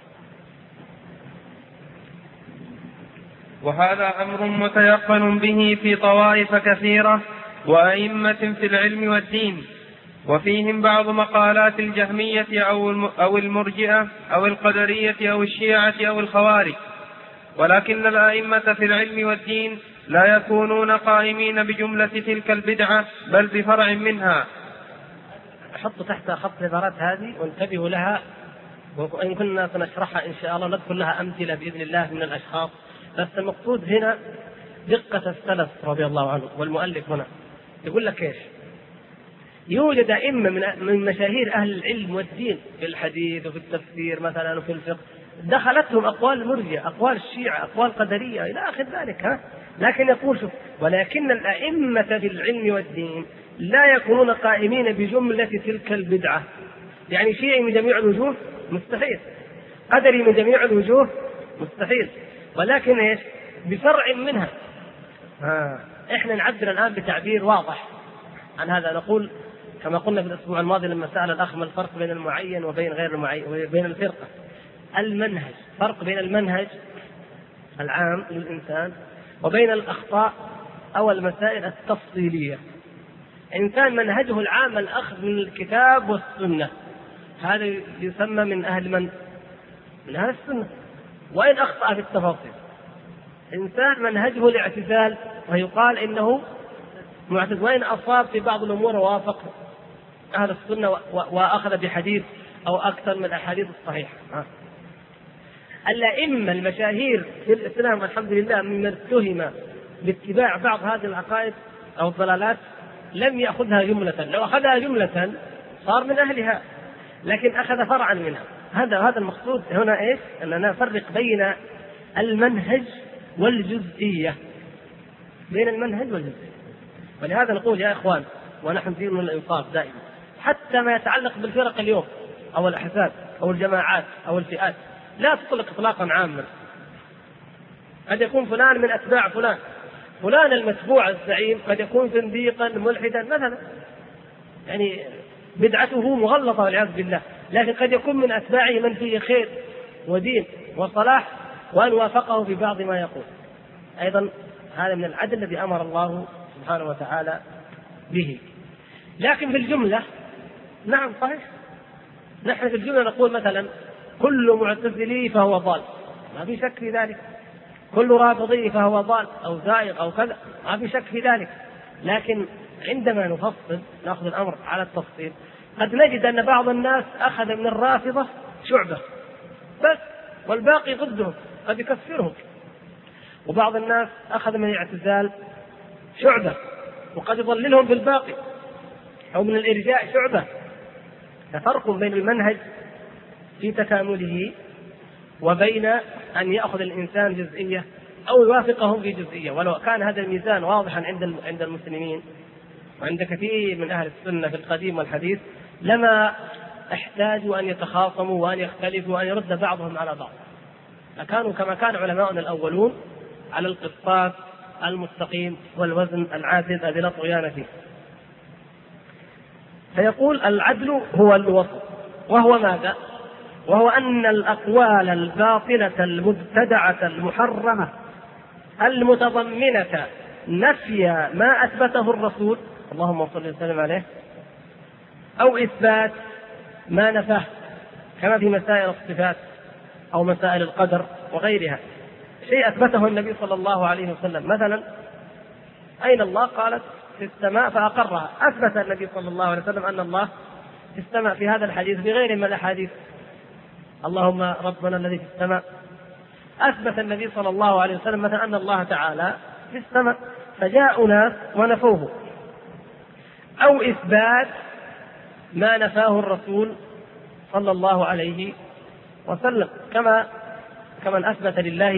وهذا أمر متيقن به في طوائف كثيرة وأئمة في العلم والدين، وفيهم بعض مقالات الجهمية أو المرجئة أو القدرية أو الشيعة أو الخوارج. ولكن الأئمة في العلم والدين لا يكونون قائمين بجملة تلك البدعة بل بفرع منها. حطوا تحت خط العبارات هذه وانتبهوا لها، وإن كنا سنشرحها إن شاء الله نذكر لها أمثلة بإذن الله من الأشخاص. بس المقصود هنا دقة السلف رضي الله عنه والمؤلف هنا يقول لك ايش؟ يوجد أئمة من مشاهير أهل العلم والدين في الحديث وفي التفسير مثلا وفي الفقه دخلتهم أقوال المرجئة، أقوال الشيعة، أقوال قدرية إلى آخر ذلك. لكن يقول شوف: ولكن الأئمة في العلم والدين لا يكونون قائمين بجملة تلك البدعة. يعني شيعي من جميع الوجوه مستحيل، قدري من جميع الوجوه مستحيل، ولكن ايش؟ بفرع منها. احنا نعبر الآن بتعبير واضح عن هذا، نقول كما قلنا في الأسبوع الماضي لما سأل الأخ ما الفرق بين المعين وبين غير المعين وبين الفرقة. المنهج، فرق بين المنهج العام للإنسان وبين الأخطاء أو المسائل التفصيلية. إنسان منهجه العام الأخذ من الكتاب والسنة، هذا يسمى من أهل من أهل السنة، وإن أخطأ في التفاصيل. إنسان منهجه الاعتزال ويقال إنه معتزل، وإن أصاب في بعض الأمور ووافق أهل السنة وأخذ بحديث أو أكثر من الأحاديث الصحيحة. الأئمة المشاهير في الإسلام والحمد لله ممن اتهم باتباع بعض هذه العقائد أو الضلالات لم يأخذها جملة، لو أخذها جملة صار من أهلها، لكن أخذ فرعا منها. هذا المقصود هنا إيش؟ أننا نفرق بين المنهج والجزئية، بين المنهج والجزئية. ولهذا نقول يا إخوان، ونحن دين من الإنصاف دائما، حتى ما يتعلق بالفرق اليوم أو الأحزاب أو الجماعات أو الفئات لا تطلق إطلاقا عاما. قد يكون فلان من أتباع فلان المتبوع الزعيم قد يكون زنديقا ملحدا مثلا، يعني بدعته مغلطة والعياذ بالله، لكن قد يكون من أتباعه من فيه خير ودين وصلاح وأن وافقه في بعض ما يقول. أيضا هذا من العدل الذي أمر الله سبحانه وتعالى به. لكن في الجملة نعم صحيح، نحن في الجملة نقول مثلا كل معتزلي فهو ضال، ما في شك في ذلك، كل رافضي فهو ضال أو زائغ أو كذا، ما في شك في ذلك. لكن عندما نفصل نأخذ الأمر على التفصيل قد نجد أن بعض الناس أخذ من الرافضة شعبة بس والباقي ضدهم، قد يكفرهم. وبعض الناس أخذ من الاعتزال شعبة وقد يضللهم بالباقي، أو من الإرجاء شعبة. ففرق بين المنهج في تكامله وبين أن يأخذ الإنسان جزئية أو يوافقهم في جزئية. ولو كان هذا الميزان واضحا عند المسلمين وعند كثير من أهل السنة في القديم والحديث لما احتاجوا أن يتخاصموا وأن يختلفوا وأن يرد بعضهم على بعض، فكانوا كما كان علماؤنا الأولون على القسطاس المستقيم والوزن العادل الذي لا طغيان فيه. فيقول العدل هو الوسط، وهو ماذا؟ وهو أن الأقوال الباطلة المبتدعة المحرمة المتضمنة نفي ما أثبته الرسول اللهم صل وسلم عليه أو إثبات ما نفاه، كما في مسائل الصفات أو مسائل القدر وغيرها، شيء أثبته النبي صلى الله عليه وسلم. مثلا أين الله؟ قالت في السماء فأقرها، أثبت النبي صلى الله عليه وسلم أن الله في السماء في هذا الحديث بغير من الأحاديث، اللهم ربنا الذي في السماء. أثبت النبي صلى الله عليه وسلم مثلا أن الله تعالى في السماء، فجاء ناس ونفوه. أو إثبات ما نفاه الرسول صلى الله عليه وسلم، كمن أثبت لله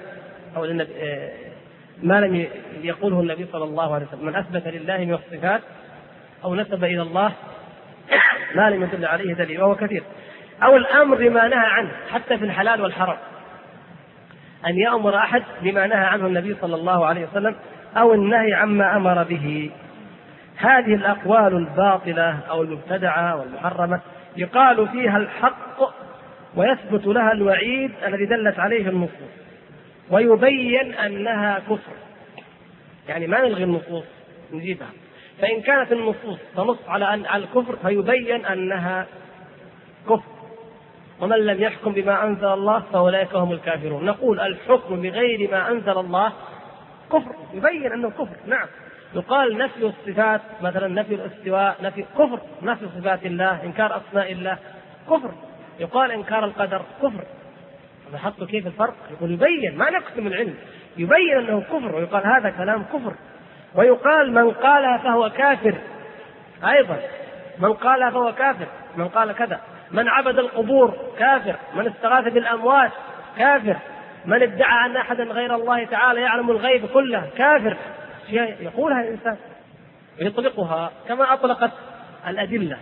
ما لم يقوله النبي صلى الله عليه وسلم، من أثبت لله من الصفات أو نسب إلى الله ما لم يدل عليه دليل، وهو كثير. أو الأمر بما نهى عنه، حتى في الحلال والحرام أن يأمر أحد بما نهى عنه النبي صلى الله عليه وسلم أو النهي عما أمر به. هذه الأقوال الباطلة أو المبتدعة والمحرمة يقال فيها الحق ويثبت لها الوعيد الذي دلت عليه النصوص، ويبين أنها كفر. يعني ما نلغي النصوص نجيبها، فإن كانت النصوص تنص على الكفر فيبين أنها كفر. ومن لم يحكم بما أنزل الله فأولئك هم الكافرون. نقول الحكم بغير ما أنزل الله كفر، يبين أنه كفر. نعم، يقال نفي الصفات مثلا، نفي الاستواء، نفي كفر، نفي صفات الله، إنكار أسماء الله كفر، يقال إنكار القدر كفر. لاحظتوا كيف الفرق؟ يقول يبين، ما نقسم العلم، يبين أنه كفر، ويقال هذا كلام كفر. ويقال من قالها فهو كافر أيضا، من قالها فهو كافر، من قال كذا، من عبد القبور كافر، من استغاث بالأموات كافر، من ادعى أن أحدا غير الله تعالى يعلم الغيب كله كافر. يقولها الإنسان يطلقها كما أطلقت الأدلة.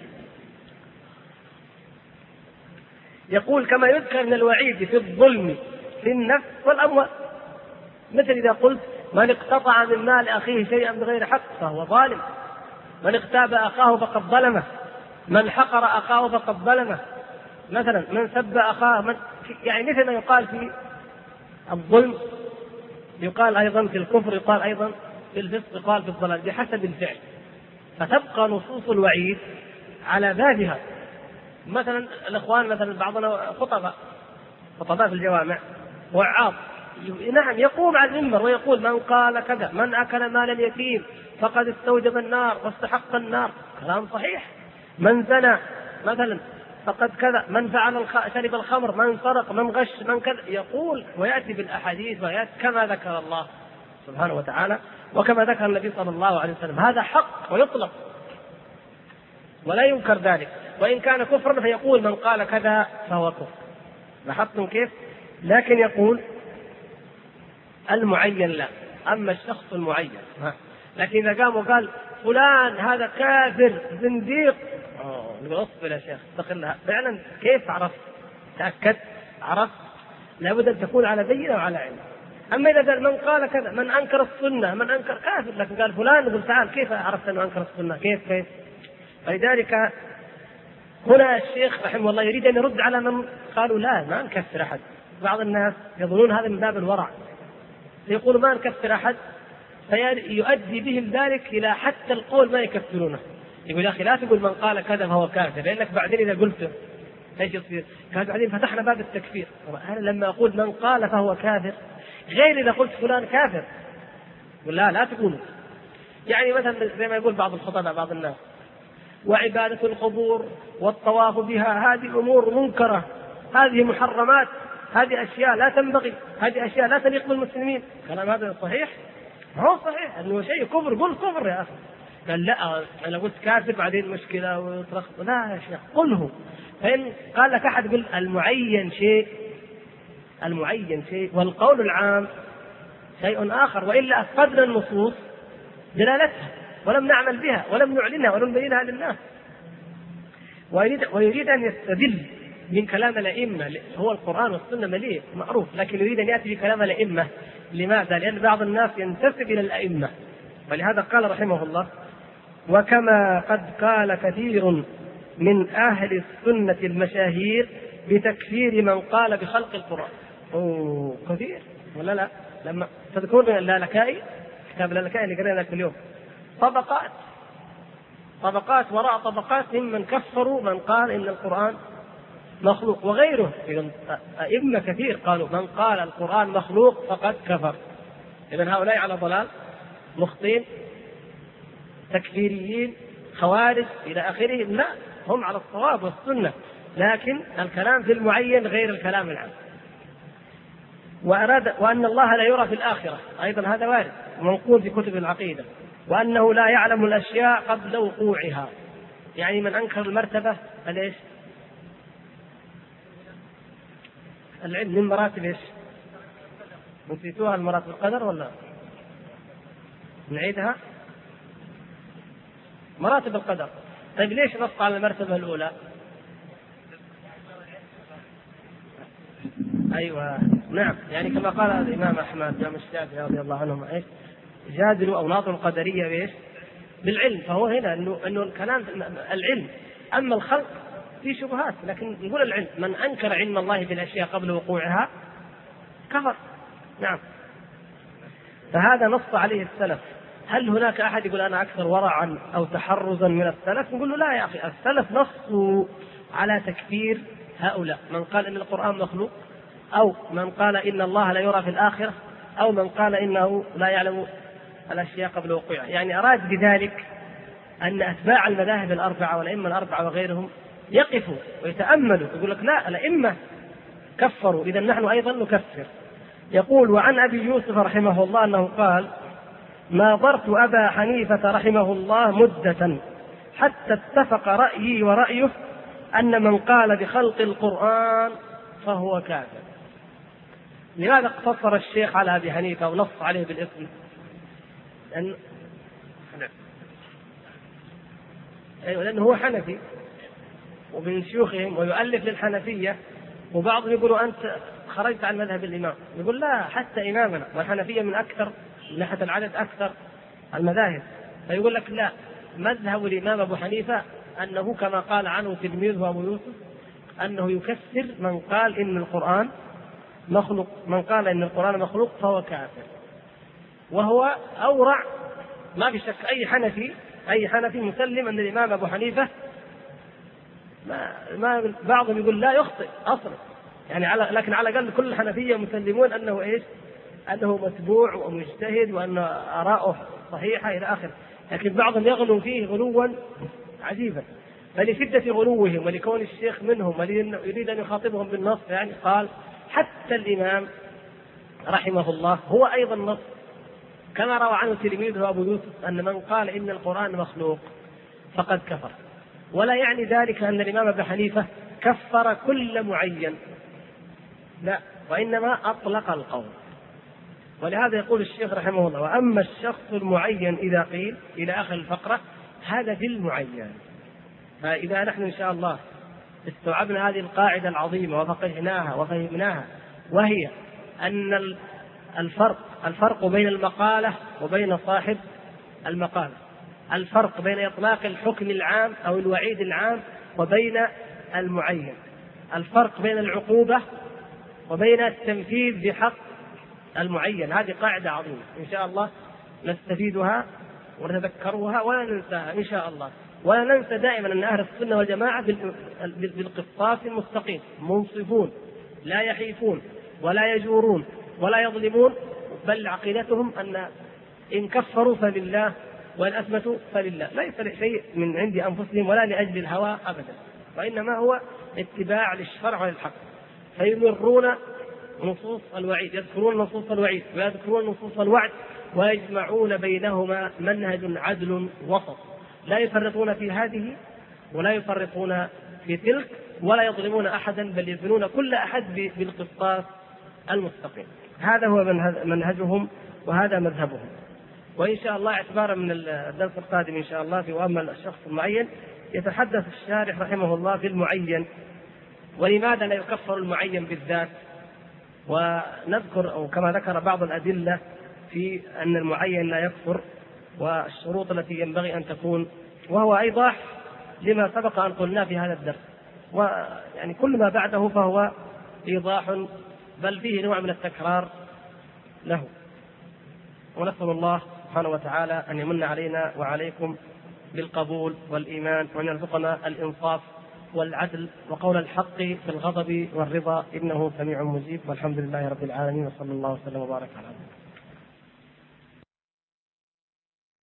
يقول كما يذكر من الوعيد في الظلم في النفس والأموال، مثل إذا قلت من اقتطع من مال أخيه شيئا بغير حق فهو ظالم، من اغتاب أخاه فقد ظلمه، من حقر أخاه فقد ظلمه، مثلا من سب أخاه، يعني مثل ما يقال في الظلم يقال أيضا في الكفر، يقال أيضا في الفسق، يقال في الضلال بحسب الفعل. فتبقى نصوص الوعيد على ذاتها. مثلا الإخوان مثلا بعضنا خطباء في الجوامع وعاظ، نعم يقوم على المنبر ويقول من قال كذا، من أكل مال اليتيم فقد استوجب النار واستحق النار، كلام صحيح. من زنى مثلا فقد كذا، من فعل شرب الخمر، من سرق، من غش، من كذا، يقول ويأتي بالأحاديث ويأتي كما ذكر الله سبحانه وتعالى وكما ذكر النبي صلى الله عليه وسلم. هذا حق ويطلق ولا ينكر ذلك، وإن كان كفرا فيقول من قال كذا فهو كفر. لاحظتم كيف؟ لكن يقول المعين لا، أما الشخص المعين. لكن إذا قام وقال فلان هذا كافر زنديق، نقول اصبر يا شيخ استقلها فعلا. كيف عرفت؟ تأكد عرفت؟ لابد أن تكون على بينة وعلى علم. أما إذا قال من قال كذا، من أنكر السنة، من أنكر كافر، لكن قال فلان، نقول تعال كيف عرفت أنه أنكر السنة؟ كيف؟ فلذلك هنا الشيخ رحمه الله يريد أن يرد على من قالوا لا ما نكفر أحد. بعض الناس يظنون هذا من باب الورع، يقول ما نكفر أحد، فيؤدي بهم ذلك إلى حتى القول ما يكفرونه. يقول يا أخي لا تقول من قال كذا فهو كافر، لأنك بعدين إذا قلته ايش يصير؟ كان بعدين فتحنا باب التكفير. أنا لما أقول من قال فهو كافر غير إذا قلت فلان كافر. يقول لا تقولوا. يعني مثلا زي ما يقول بعض الخطباء بعض الناس وعبادة القبور والطواف بها هذه أمور منكرة، هذه محرمات، هذه أشياء لا تنبغي، هذه أشياء لا تليق بالمسلمين. كلام هذا صحيح؟ هو صحيح أنه شيء كفر، قل كفر يا أخي. قال لا أنا قلت كافر بعدين مشكلة وترخص. لا يا شيخ قله. فإن قال لك أحد قل المعين شيء والقول العام شيء آخر، وإلا أفقدنا النصوص دلالتها ولم نعمل بها ولم نعلنها ولم نبينها للناس. ويريد أن يستدل من كلام الأئمة، هو القرآن والسنة مليء معروف، لكن يريد أن يأتي بكلام الأئمة. لماذا؟ لأن بعض الناس ينتسب إلى الأئمة، ولهذا قال رحمه الله وكما قد قال كثير من أهل السنة المشاهير بتكفير من قال بخلق القرآن. كثير ولا لا؟ لما تذكرون اللالكائي، كتاب اللالكائي اللي قرأنا ذاك اليوم، طبقات وراء طبقات ممن كفروا من قال إن القرآن مخلوق وغيره. أئمة كثير قالوا من قال القرآن مخلوق فقد كفر. إذن هؤلاء على ضلال، مخطئين، تكفيريين، خوارج إلى آخره. لا، هم على الصواب والسنة، لكن الكلام في المعين غير الكلام العام. وأن الله لا يرى في الآخرة أيضا هذا وارد منقول في كتب العقيدة، وأنه لا يعلم الأشياء قبل وقوعها. يعني من أنكر المرتبة ليش؟ العلم من مراتب ايش؟ نسيتوها المراتب القدر ولا نعيدها؟ مراتب القدر. طيب ليش نص على المرتبة الأولى؟ أيوة نعم، يعني كما قال الإمام أحمد الإمام الشافعي رضي الله عنهم ايش؟ جادلوا أو ناظروا القدرية بايش؟ بالعلم. فهو هنا إنه الكلام العلم، أما الخلق في شبهات، لكن يقول العلم من أنكر علم الله بالأشياء قبل وقوعها كفر. نعم، فهذا نص عليه السلف. هل هناك أحد يقول أنا أكثر ورعا أو تحرزا من السلف؟ نقول له لا يا أخي، السلف نصوا على تكفير هؤلاء، من قال إن القرآن مخلوق، أو من قال إن الله لا يرى في الآخرة، أو من قال إنه لا يعلم الأشياء قبل وقوعها. يعني أراد بذلك أن أتباع المذاهب الأربعة والأئمة الأربعة وغيرهم يقفوا ويتأملوا، يقول لك لا الأئمة كفروا إذا نحن أيضا نكفر. يقول: وعن أبي يوسف رحمه الله أنه قال: ناظرت أبا حنيفة رحمه الله مدة حتى اتفق رأيي ورأيه أن من قال بخلق القرآن فهو كافر. لماذا اقتصر الشيخ على أبي حنيفة ونص عليه بالاسم؟ لأنه هو حنفي ومن شيوخهم ويؤلف للحنفية، وبعضهم يقولوا أنت خرجت عن مذهب الإمام. يقول لا، حتى إمامنا والحنفية من أكثر من ناحية العدد أكثر المذاهب، فيقول لك لا، مذهب الإمام أبو حنيفة أنه كما قال عنه تلميذه أبو يوسف أنه يكفر من قال إن القرآن مخلوق، من قال إن القرآن مخلوق فهو كافر. وهو أورع، ما في شك أي حنفي مسلم أن الإمام أبو حنيفة ما بعضهم يقول لا يخطئ أصلا، يعني لكن على الأقل كل الحنفية مسلمون أنه إيش؟ أنه متبوع ومجتهد وأن آراءه صحيحة إلى آخره. لكن بعضهم يغلو فيه غلوا عجيبا، فلشدة غلوهم ولكون الشيخ منهم يريد أن يخاطبهم بالنص، يعني قال حتى الإمام رحمه الله هو أيضا نص، كما روى عنه تلميذه أبو يوسف أن من قال إن القرآن مخلوق فقد كفر. ولا يعني ذلك أن الإمام أبو حنيفة كفر كل معين، لا، وإنما أطلق القول. ولهذا يقول الشيخ رحمه الله: وأما الشخص المعين إذا قيل إلى آخر الفقرة هذا في المعين. فإذا نحن إن شاء الله استوعبنا هذه القاعدة العظيمة وفقهناها وفهمناها، وهي أن الفرق بين المقالة وبين صاحب المقالة، الفرق بين إطلاق الحكم العام أو الوعيد العام وبين المعين، الفرق بين العقوبة وبين التنفيذ بحق المعين. هذه قاعدة عظيمة إن شاء الله نستفيدها ونتذكرها ولا ننساها إن شاء الله. ولا ننسى دائما أن أهل السنة والجماعة بالقسطاس المستقيم منصفون، لا يحيفون ولا يجورون ولا يظلمون، بل عقيدتهم أن إن كفروا فلله وإن أثبتوا فلله، ليس شيء من عند أنفسهم ولا لأجل الهوى أبدا، وإنما هو اتباع للشرع وللحق. فيمرون نصوص الوعيد، يذكرون نصوص الوعيد ويذكرون نصوص الوعد، ويجمعون بينهما منهج عدل وسط، لا يفرطون في هذه ولا يفرطون في تلك ولا يظلمون أحدا، بل يزنون كل أحد بالقسطاس المستقيم. هذا هو منهجهم وهذا مذهبهم. وإن شاء الله اعتبارا من الدرس القادم إن شاء الله في وأما الشخص المعين يتحدث الشارح رحمه الله في المعين، ولماذا لا يكفر المعين بالذات، ونذكر أو كما ذكر بعض الأدلة في أن المعين لا يكفر والشروط التي ينبغي أن تكون، وهو إيضاح لما سبق أن قلنا في هذا الدرس، ويعني كل ما بعده فهو إيضاح بل فيه نوع من التكرار له. ونسأل الله سبحانه وتعالى أن يمن علينا وعليكم بالقبول والإيمان، وأن يرزقنا الإنصاف والعدل وقول الحق في الغضب والرضا، إنه سميع مجيب. والحمد لله رب العالمين، وصلى الله وسلم وبارك على محمد.